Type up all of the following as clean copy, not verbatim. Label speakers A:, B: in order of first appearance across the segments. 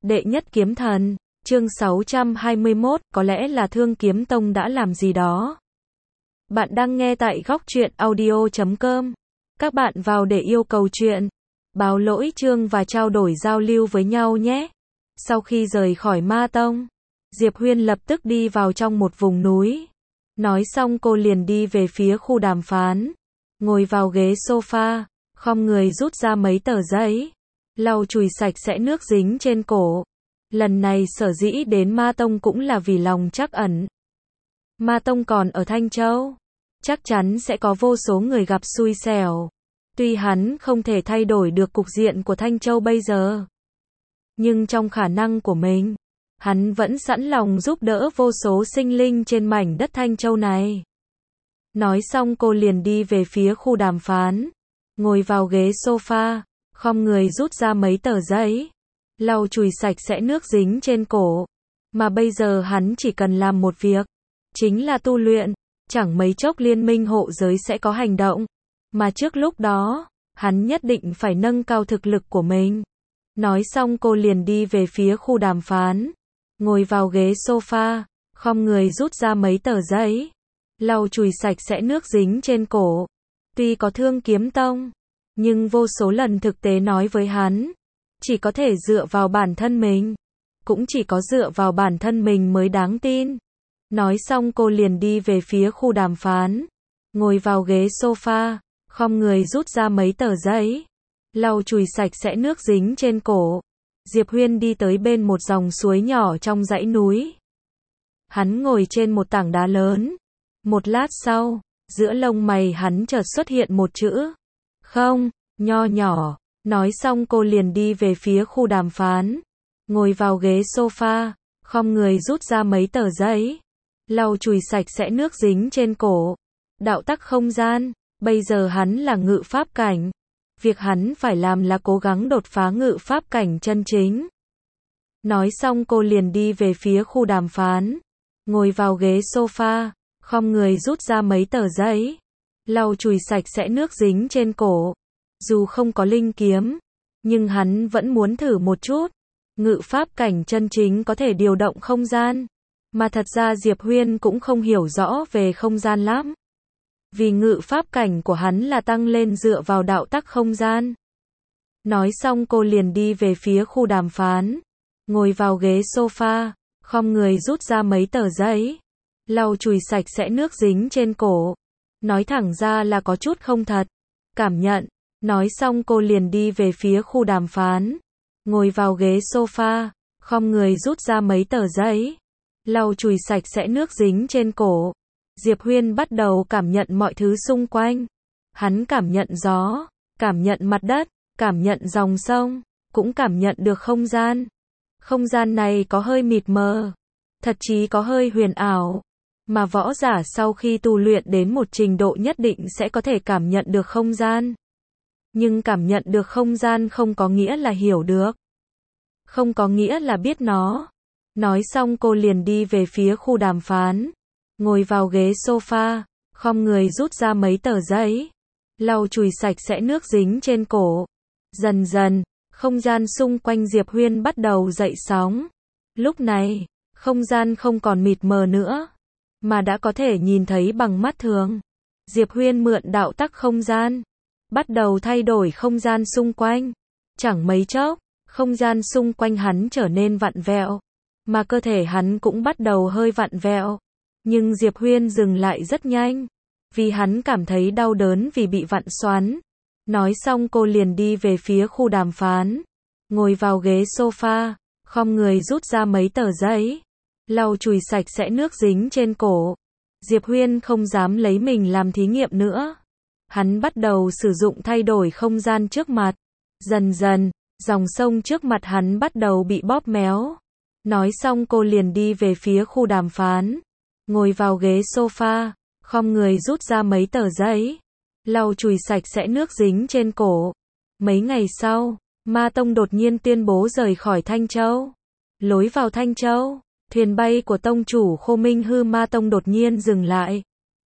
A: Đệ nhất kiếm thần, chương 621, có lẽ là Thương Kiếm Tông đã làm gì đó. Bạn đang nghe tại góc truyện audio.com. Các bạn vào để yêu cầu truyện, báo lỗi chương và trao đổi giao lưu với nhau nhé. Sau khi rời khỏi Ma Tông, Diệp Huyên lập tức đi vào trong một vùng núi. Nói xong cô liền đi về phía khu đàm phán, ngồi vào ghế sofa, khom người rút ra mấy tờ giấy, lau chùi sạch sẽ nước dính trên cổ. Lần này sở dĩ đến Ma Tông cũng là vì lòng trắc ẩn. Ma Tông còn ở Thanh Châu, chắc chắn sẽ có vô số người gặp xui xẻo. Tuy hắn không thể thay đổi được cục diện của Thanh Châu bây giờ, nhưng trong khả năng của mình, hắn vẫn sẵn lòng giúp đỡ vô số sinh linh trên mảnh đất Thanh Châu này. Nói xong cô liền đi về phía khu đàm phán, ngồi vào ghế sofa, khom người rút ra mấy tờ giấy, lau chùi sạch sẽ nước dính trên cổ. Mà bây giờ hắn chỉ cần làm một việc, chính là tu luyện. Chẳng mấy chốc liên minh hộ giới sẽ có hành động, mà trước lúc đó, hắn nhất định phải nâng cao thực lực của mình. Nói xong cô liền đi về phía khu đàm phán, ngồi vào ghế sofa, khom người rút ra mấy tờ giấy, lau chùi sạch sẽ nước dính trên cổ. Tuy có Thương Kiếm Tông, nhưng vô số lần thực tế nói với hắn, chỉ có thể dựa vào bản thân mình, cũng chỉ có dựa vào bản thân mình mới đáng tin. Nói xong cô liền đi về phía khu đàm phán, ngồi vào ghế sofa, khom người rút ra mấy tờ giấy, lau chùi sạch sẽ nước dính trên cổ. Diệp Huyên đi tới bên một dòng suối nhỏ trong dãy núi. Hắn ngồi trên một tảng đá lớn. Một lát sau, giữa lông mày hắn chợt xuất hiện một chữ không, nho nhỏ. Nói xong cô liền đi về phía khu đàm phán, ngồi vào ghế sofa, khom người rút ra mấy tờ giấy, lau chùi sạch sẽ nước dính trên cổ. Đạo tắc không gian, bây giờ hắn là ngự pháp cảnh. Việc hắn phải làm là cố gắng đột phá ngự pháp cảnh chân chính. Nói xong cô liền đi về phía khu đàm phán, ngồi vào ghế sofa, khom người rút ra mấy tờ giấy, lau chùi sạch sẽ nước dính trên cổ. Dù không có linh kiếm, nhưng hắn vẫn muốn thử một chút. Ngự pháp cảnh chân chính có thể điều động không gian, mà thật ra Diệp Huyên cũng không hiểu rõ về không gian lắm. Vì ngự pháp cảnh của hắn là tăng lên dựa vào đạo tắc không gian. Nói xong cô liền đi về phía khu đàm phán, ngồi vào ghế sofa, khom người rút ra mấy tờ giấy, lau chùi sạch sẽ nước dính trên cổ. Nói thẳng ra là có chút không thật. Cảm nhận. Nói xong cô liền đi về phía khu đàm phán, ngồi vào ghế sofa, khom người rút ra mấy tờ giấy, lau chùi sạch sẽ nước dính trên cổ. Diệp Huyên bắt đầu cảm nhận mọi thứ xung quanh. Hắn cảm nhận gió, cảm nhận mặt đất, cảm nhận dòng sông, cũng cảm nhận được không gian. Không gian này có hơi mịt mờ, thật chí có hơi huyền ảo. Mà võ giả sau khi tu luyện đến một trình độ nhất định sẽ có thể cảm nhận được không gian. Nhưng cảm nhận được không gian không có nghĩa là hiểu được, không có nghĩa là biết nó. Nói xong cô liền đi về phía khu đàm phán, ngồi vào ghế sofa, khom người rút ra mấy tờ giấy, lau chùi sạch sẽ nước dính trên cổ. Dần dần, không gian xung quanh Diệp Huyên bắt đầu dậy sóng. Lúc này, không gian không còn mịt mờ nữa, mà đã có thể nhìn thấy bằng mắt thường. Diệp Huyên mượn đạo tắc không gian, bắt đầu thay đổi không gian xung quanh. Chẳng mấy chốc, không gian xung quanh hắn trở nên vặn vẹo, mà cơ thể hắn cũng bắt đầu hơi vặn vẹo. Nhưng Diệp Huyên dừng lại rất nhanh, vì hắn cảm thấy đau đớn vì bị vặn xoắn. Nói xong cô liền đi về phía khu đàm phán, ngồi vào ghế sofa, khom người rút ra mấy tờ giấy, lau chùi sạch sẽ nước dính trên cổ. Diệp Huyên không dám lấy mình làm thí nghiệm nữa. Hắn bắt đầu sử dụng thay đổi không gian trước mặt. Dần dần, dòng sông trước mặt hắn bắt đầu bị bóp méo. Nói xong cô liền đi về phía khu đàm phán, ngồi vào ghế sofa, khom người rút ra mấy tờ giấy, lau chùi sạch sẽ nước dính trên cổ. Mấy ngày sau, Ma Tông đột nhiên tuyên bố rời khỏi Thanh Châu. Lối vào Thanh Châu, thuyền bay của tông chủ Khô Minh Hư Ma Tông đột nhiên dừng lại.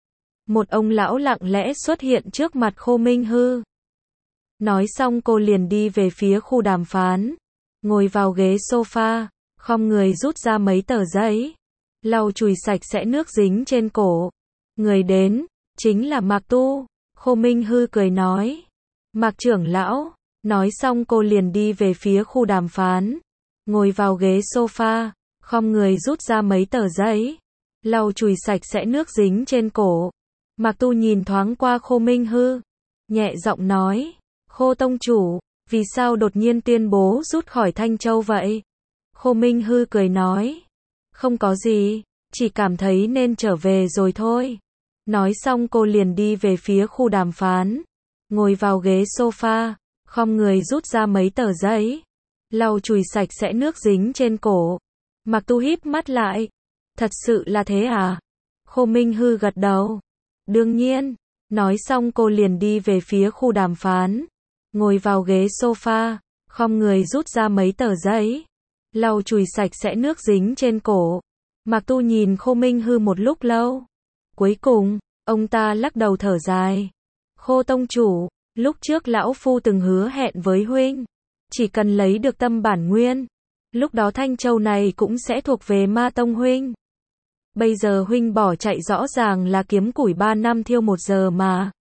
A: Một ông lão lặng lẽ xuất hiện trước mặt Khô Minh Hư. Nói xong cô liền đi về phía khu đàm phán, ngồi vào ghế sofa, khom người rút ra mấy tờ giấy, lau chùi sạch sẽ nước dính trên cổ. Người đến, chính là Mạc Tu. Khô Minh Hư cười nói. Mạc trưởng lão. Nói xong cô liền đi về phía khu đàm phán. Ngồi vào ghế sofa, khom người rút ra mấy tờ giấy, lau chùi sạch sẽ nước dính trên cổ. Mạc Tu nhìn thoáng qua Khô Minh Hư, nhẹ giọng nói. Khô tông chủ, vì sao đột nhiên tuyên bố rút khỏi Thanh Châu vậy? Khô Minh Hư cười nói. Không có gì, chỉ cảm thấy nên trở về rồi thôi. Nói xong cô liền đi về phía khu đàm phán. Ngồi vào ghế sofa, khom người rút ra mấy tờ giấy, lau chùi sạch sẽ nước dính trên cổ. Mạc Tu híp mắt lại. Thật sự là thế à? Khô Minh Hư gật đầu. Đương nhiên. Nói xong cô liền đi về phía khu đàm phán. Ngồi vào ghế sofa, khom người rút ra mấy tờ giấy, lau chùi sạch sẽ nước dính trên cổ. Mạc Tu nhìn Khô Minh Hư một lúc lâu. Cuối cùng, ông ta lắc đầu thở dài. Khô tông chủ, lúc trước lão phu từng hứa hẹn với huynh, chỉ cần lấy được tâm bản nguyên, lúc đó Thanh Châu này cũng sẽ thuộc về Ma tông huynh. Bây giờ huynh bỏ chạy rõ ràng là kiếm củi 3 năm thiêu 1 giờ mà.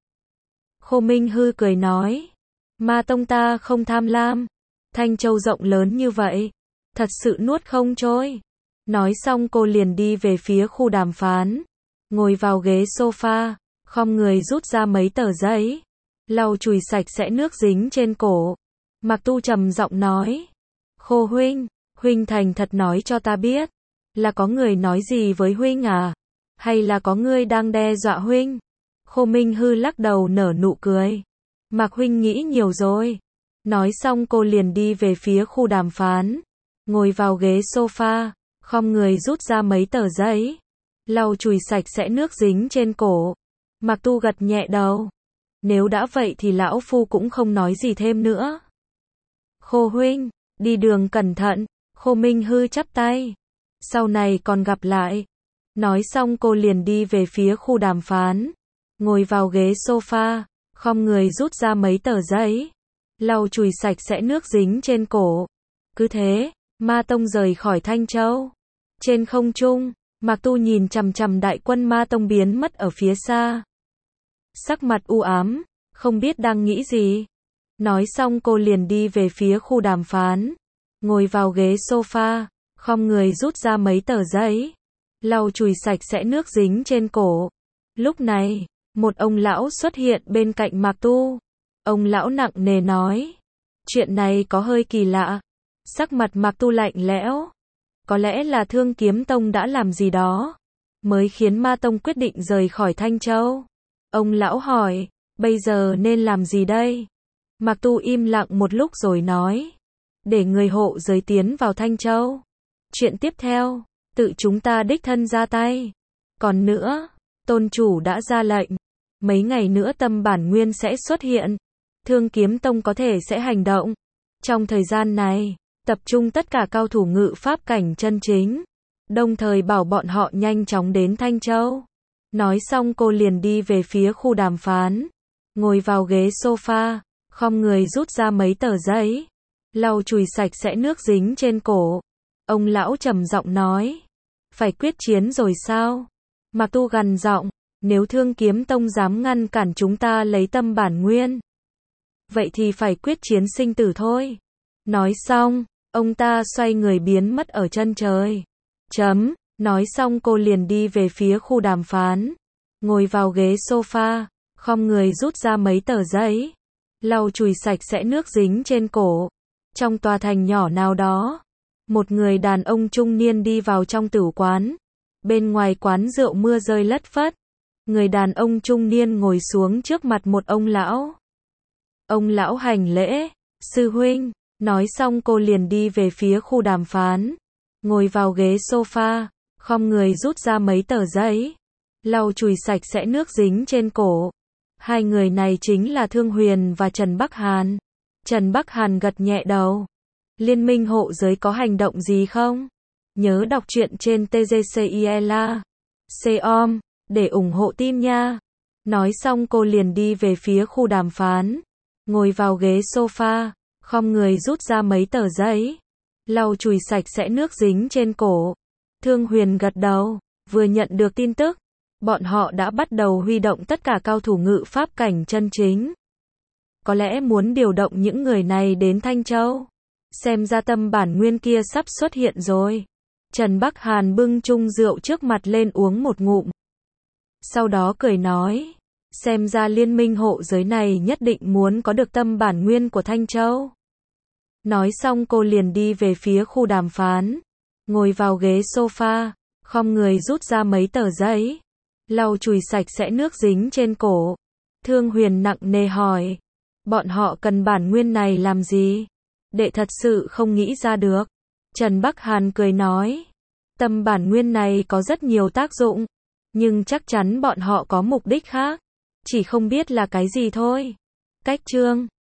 A: Khô Minh Hư cười nói. Ma tông ta không tham lam. Thanh Châu rộng lớn như vậy, thật sự nuốt không trôi. Nói xong cô liền đi về phía khu đàm phán. Ngồi vào ghế sofa, khom người rút ra mấy tờ giấy, lau chùi sạch sẽ nước dính trên cổ. Mạc Tu trầm giọng nói. Khô huynh, huynh thành thật nói cho ta biết, là có người nói gì với huynh à? Hay là có người đang đe dọa huynh? Khô Minh Hư lắc đầu nở nụ cười. Mạc huynh nghĩ nhiều rồi. Nói xong cô liền đi về phía khu đàm phán. Ngồi vào ghế sofa, khom người rút ra mấy tờ giấy, lau chùi sạch sẽ nước dính trên cổ. Mạc Tu gật nhẹ đầu. Nếu đã vậy thì lão phu cũng không nói gì thêm nữa. Khô huynh, đi đường cẩn thận. Khô Minh Hư chắp tay. Sau này còn gặp lại. Nói xong cô liền đi về phía khu đàm phán. Ngồi vào ghế sofa, khom người rút ra mấy tờ giấy, lau chùi sạch sẽ nước dính trên cổ. Cứ thế, Ma tông rời khỏi Thanh Châu. Trên không trung, Mạc Tu nhìn chằm chằm đại quân Ma tông biến mất ở phía xa. Sắc mặt u ám, không biết đang nghĩ gì. Nói xong cô liền đi về phía khu đàm phán. Ngồi vào ghế sofa, khom người rút ra mấy tờ giấy, lau chùi sạch sẽ nước dính trên cổ. Lúc này, một ông lão xuất hiện bên cạnh Mạc Tu. Ông lão nặng nề nói. Chuyện này có hơi kỳ lạ. Sắc mặt Mạc Tu lạnh lẽo. Có lẽ là Thương Kiếm Tông đã làm gì đó, mới khiến Ma tông quyết định rời khỏi Thanh Châu. Ông lão hỏi, bây giờ nên làm gì đây? Mạc Tu im lặng một lúc rồi nói. Để người hộ giới tiến vào Thanh Châu. Chuyện tiếp theo, tự chúng ta đích thân ra tay. Còn nữa, tôn chủ đã ra lệnh. Mấy ngày nữa tâm bản nguyên sẽ xuất hiện. Thương Kiếm Tông có thể sẽ hành động. Trong thời gian này, tập trung tất cả cao thủ ngự pháp cảnh chân chính. Đồng thời bảo bọn họ nhanh chóng đến Thanh Châu. Nói xong cô liền đi về phía khu đàm phán. Ngồi vào ghế sofa, khom người rút ra mấy tờ giấy, lau chùi sạch sẽ nước dính trên cổ. Ông lão trầm giọng nói. Phải quyết chiến rồi sao? Mạc Tu gằn giọng. Nếu Thương Kiếm Tông dám ngăn cản chúng ta lấy tâm bản nguyên, vậy thì phải quyết chiến sinh tử thôi. Nói xong, ông ta xoay người biến mất ở chân trời. Nói xong cô liền đi về phía khu đàm phán. Ngồi vào ghế sofa, khom người rút ra mấy tờ giấy, lau chùi sạch sẽ nước dính trên cổ. Trong tòa thành nhỏ nào đó, một người đàn ông trung niên đi vào trong tử quán. Bên ngoài quán rượu mưa rơi lất phất. Người đàn ông trung niên ngồi xuống trước mặt một ông lão. Ông lão hành lễ. Sư huynh. Nói xong cô liền đi về phía khu đàm phán. Ngồi vào ghế sofa, khom người rút ra mấy tờ giấy, lau chùi sạch sẽ nước dính trên cổ. Hai người này chính là Thương Huyền và Trần Bắc Hàn. Trần Bắc Hàn gật nhẹ đầu. Liên minh hộ giới có hành động gì không? Nhớ đọc truyện trên TGCIELA.com để ủng hộ team nha. Nói xong cô liền đi về phía khu đàm phán. Ngồi vào ghế sofa, khom người rút ra mấy tờ giấy, lau chùi sạch sẽ nước dính trên cổ. Thương Huyền gật đầu, vừa nhận được tin tức, bọn họ đã bắt đầu huy động tất cả cao thủ ngự pháp cảnh chân chính. Có lẽ muốn điều động những người này đến Thanh Châu. Xem ra tâm bản nguyên kia sắp xuất hiện rồi. Trần Bắc Hàn bưng chung rượu trước mặt lên uống một ngụm. Sau đó cười nói, xem ra liên minh hộ giới này nhất định muốn có được tâm bản nguyên của Thanh Châu. Nói xong cô liền đi về phía khu đàm phán, ngồi vào ghế sofa, khom người rút ra mấy tờ giấy, lau chùi sạch sẽ nước dính trên cổ. Thương Huyền nặng nề hỏi, bọn họ cần bản nguyên này làm gì? Đệ thật sự không nghĩ ra được. Trần Bắc Hàn cười nói, tâm bản nguyên này có rất nhiều tác dụng, nhưng chắc chắn bọn họ có mục đích khác, chỉ không biết là cái gì thôi. Cách chương